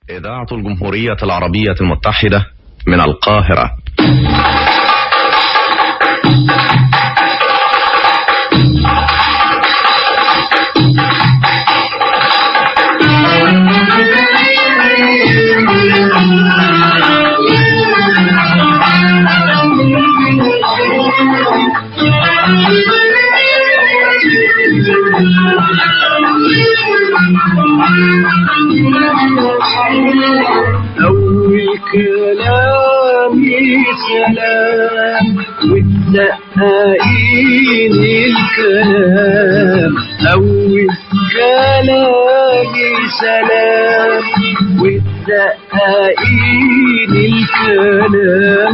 إذاعة الجمهورية العربية المتحدة من القاهرة. أول كلامي سلام وتدققين الكلام. أول كلامي سلام وتدققين الكلام.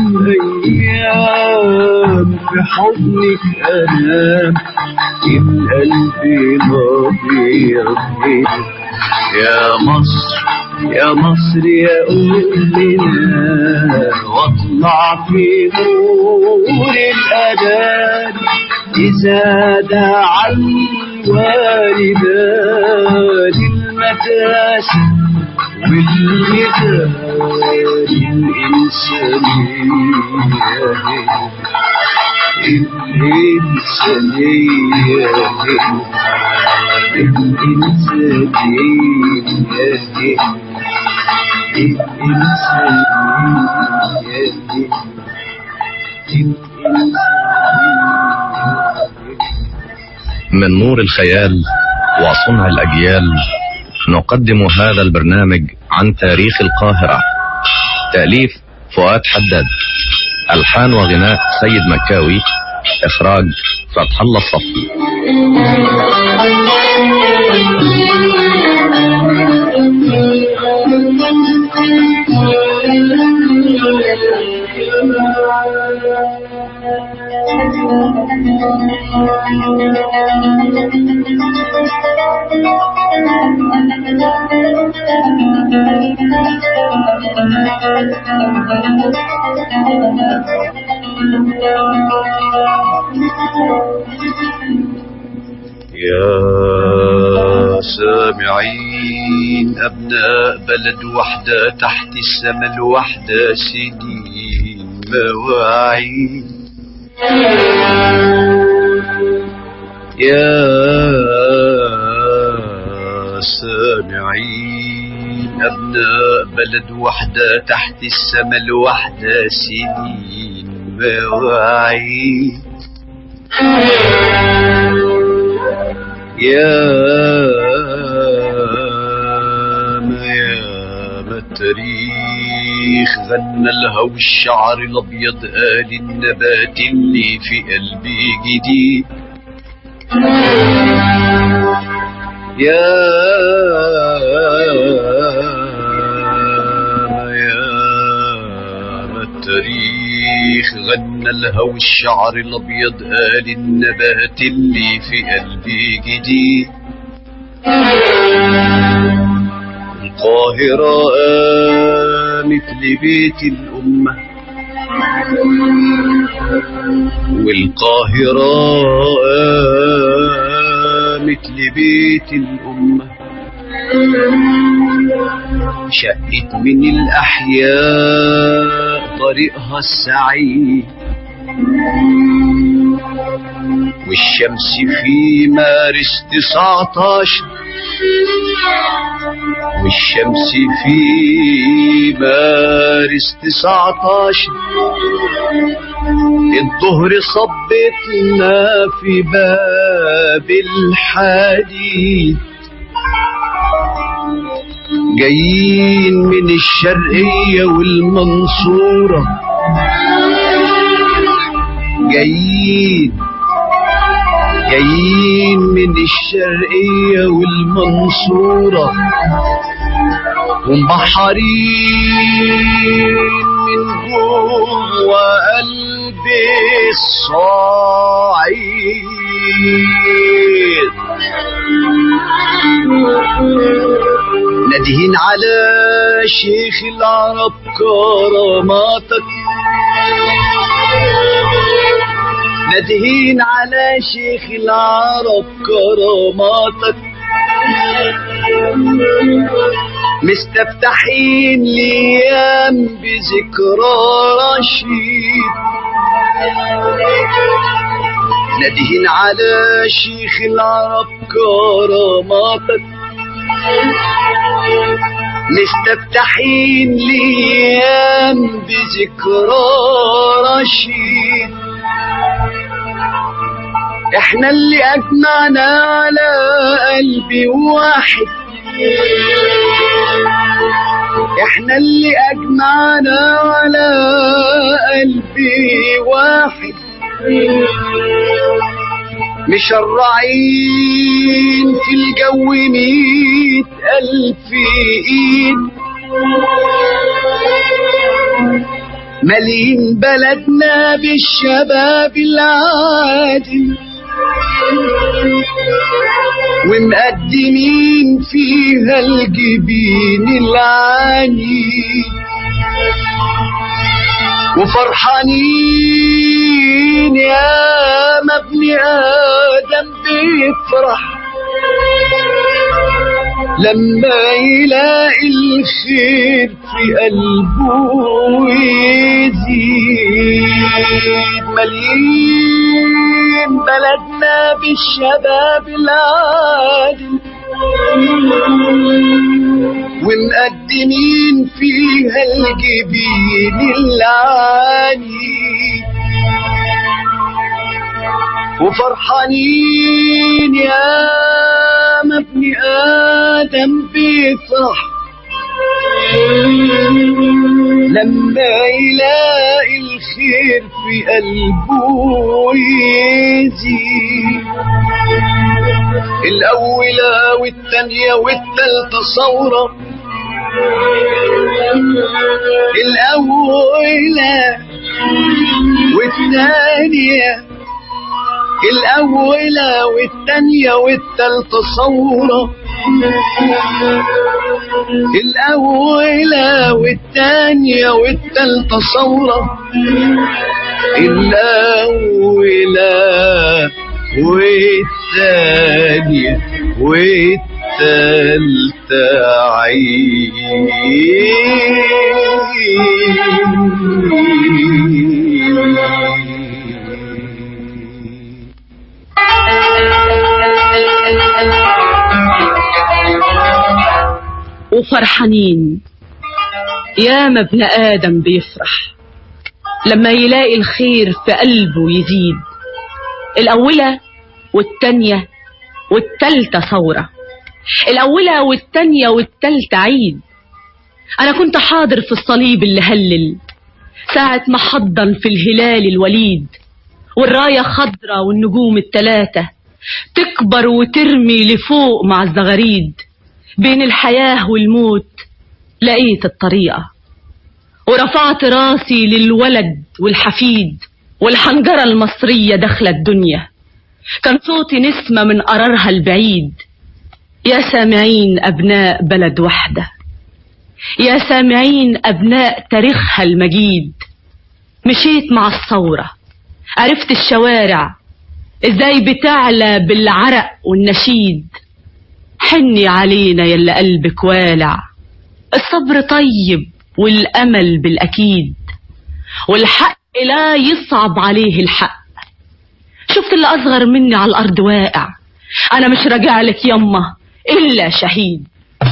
أيام في حضنك أنام القلب نبيض. يا مصر يا مصر يا أمنا واطلع في نور الأذان. إذا دعا الوالدان المدرسة والميدان الإنسانية من نور الخيال وصنع الأجيال نقدم هذا البرنامج عن تاريخ القاهرة. تأليف فؤاد حداد، ألحان وغناء سيد مكاوي، إخراج فتح الله الصفي. يا سامعين أبناء بلد وحدة تحت السما الوحدة سنين مواعيد. يا سامعين أبناء بلد وحدة تحت السما الوحدة سنين مواعيد. يا التاريخ غنى الهوى الشعر الأبيض قال النبات اللي في قلبي جديد. يا التاريخ غنى الهوى الشعر الأبيض قال النبات اللي في قلبي جديد. القاهرة قامت لبيت الأمة والقاهرة قامت لبيت الأمة. شقت من الأحياء طريقها السعيد والشمس في مارس 19 والشمس في مارس 19 الظهر صبتنا في باب الحديد. جايين من الشرقية والمنصورة جايين من الشرقية والمنصورة ومبحرين من جوه قلب الصعيد. نادهين على شيخ العرب كراماتك، نادهين على شيخ العرب كراماتك. مستفتحين ليام بذكرى رشيد، نادين على شيخ العرب كراماتك، مستفتحين ليام بذكرى رشيد. احنا اللي اجمعنا على قلب واحد، احنا اللي اجمعنا على قلب واحد، مشرعين في الجو 100,000 ايد، مالين بلدنا بالشباب العادل، ومقدمين فيها الجبين العنيد، وفرحانين يا ما ابن آدم بيفرح لما يلاقي الخير في قلبه ويزيد. مليين بلدنا بالشباب العادل، ومقدمين فيها الجبين العنيد، وفرحانين يا ما ابن آدم بيفرح لما يلاقي الخير في قلبه ويزيد. الأولى والتانية والتالتة ثورة، الأولى والتانية، الأولى والتانية والتالتة ثورة، الأولى والتانية والتالتة ثورة، الأولى والتانية والتالتة عيد. وفرحانين يا ما ابن آدم بيفرح لما يلاقي الخير في قلبه يزيد. الأولى والتانية والتالتة ثورة، الأولى والتانية والتالتة عيد. أنا كنت حاضر في الصليب اللي هلل ساعة ما حضن في الهلال الوليد، والراية خضرة والنجوم التلاتة تكبر وترمي لفوق مع الزغاريد. بين الحياة والموت لقيت الطريقة، ورفعت راسي للولد والحفيد، والحنجرة المصرية داخلة الدنيا كان صوتي نسمة من قرارها البعيد. يا سامعين أبناء بلد وحدة، يا سامعين أبناء تاريخها المجيد. مشيت مع الثورة، عرفت الشوارع ازاي بتعلى بالعرق والنشيد. حني علينا يلا قلبك والع، الصبر طيب والأمل بالأكيد، والحق لا يصعب عليه الحق. شفت اللي أصغر مني على الأرض واقع، أنا مش راجع لك يمه إلا شهيد.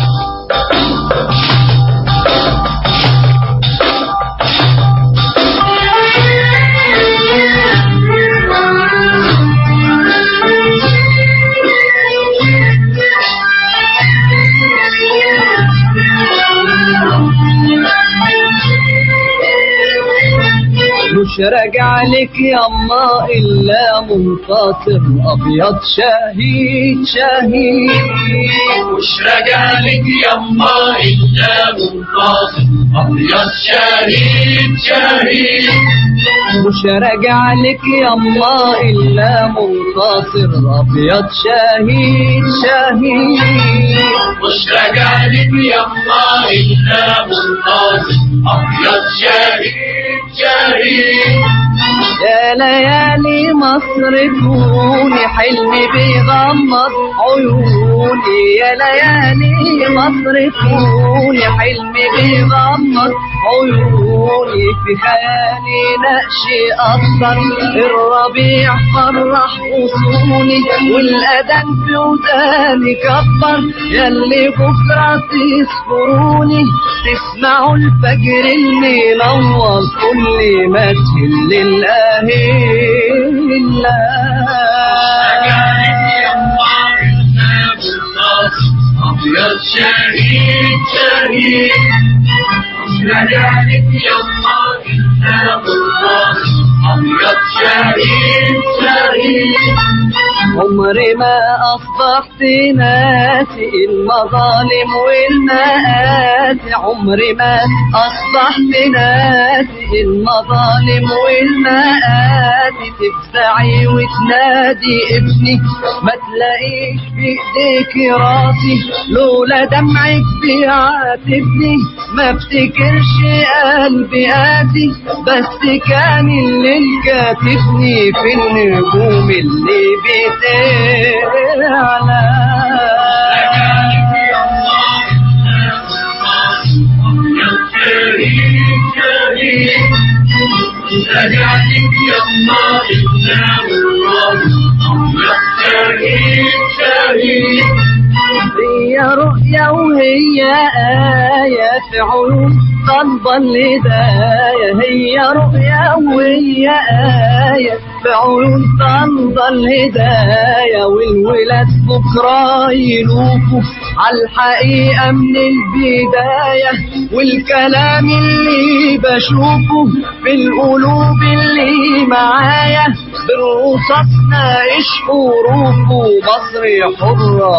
مش راجع لك يما إلا منتصر أبيض شهيد شهيد. مش راجع لك يما إلا منتصر أبيض شهيد شهيد. مش راجع لك يما إلا منتصر أبيض شهيد شهيد. مش راجع لك يما إلا منتصر أبيض شهيد شهيد. يا ليالي مصر كوني حلمي بيغمض عيوني، يا ليالي مصر كوني حلمي بيغمض عيوني، في خيالي نقشي أصفر الربيع فرح غصوني، والأذان في وداني كبر ياللي بكرة تذكروني، تسمعوا الفجر المنور كل ما تهل الأهلة. أبيض شهيد شهيد ليالك يما كتاب الله، أبيض شهيد شهيد. عمري ما أصبحت ناسي المظالم والمآسي، عمري ما أصبحت ناسي المظالم والمآسي، تفزعي وتنادي ابني ما تلاقيش بإيديك راسي، لولا دمعك بيعاتبني ما افتكرش قلبي قاسي، بس كان الليل كاتبني في النجوم اللي بتعلى. لجعلك يما إسلام الله، شهيد شهيد. هي رؤيا وهي آية في عيون طلبة الهداية، هي رؤيا وهي آية في عيون طلبة الهداية، والولاد بكرة يلوفوا عالحقيقة من البداية، والكلام اللي بشوفه في القلوب اللي معايا بالرصاص ناقش حروفه، مصر حرة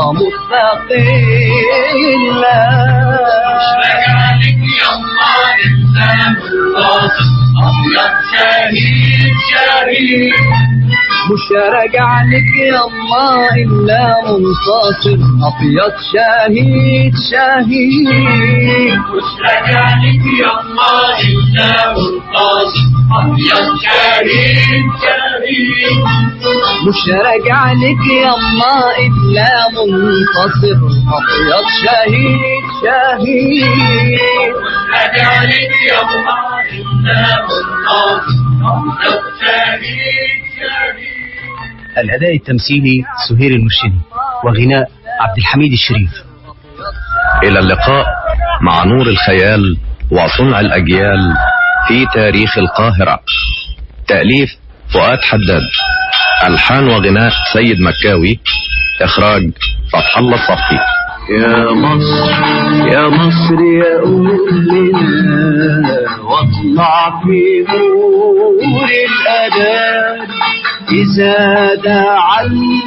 مستقلة. لجعلك يما إسلام الله، أبيض شهيد شهيد. مش راجع لك يما إلا منتصر، أبيض شهيد شهيد. مش لجعلك يما إلا منتصر، أبيض شهيد شهيد. مش راجع لك يما إلا منتصر، أبيض شهيد شهيد. لجعلك يما إلا منتصر، أبيض شهيد شهيد. الأداء التمثيلي سهير المرشدي، وغناء عبد الحميد الشريف. إلى اللقاء مع نور الخيال وصنع الأجيال في تاريخ القاهرة. تأليف فؤاد حداد، ألحان وغناء سيد مكاوي، إخراج فتح الله الصفي. يا مصر يا مصر يا أمنا، واطلع في نور الأذان، إذا دعا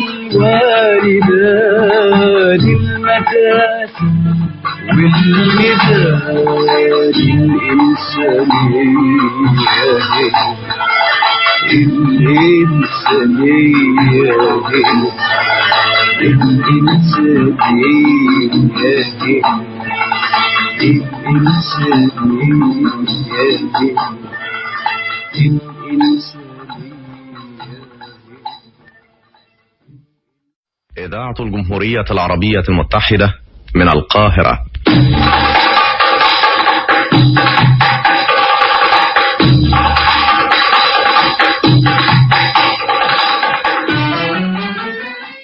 الوالدان المكان والميدان الإنسانية إذاعة الجمهورية العربية المتحدة من القاهرة.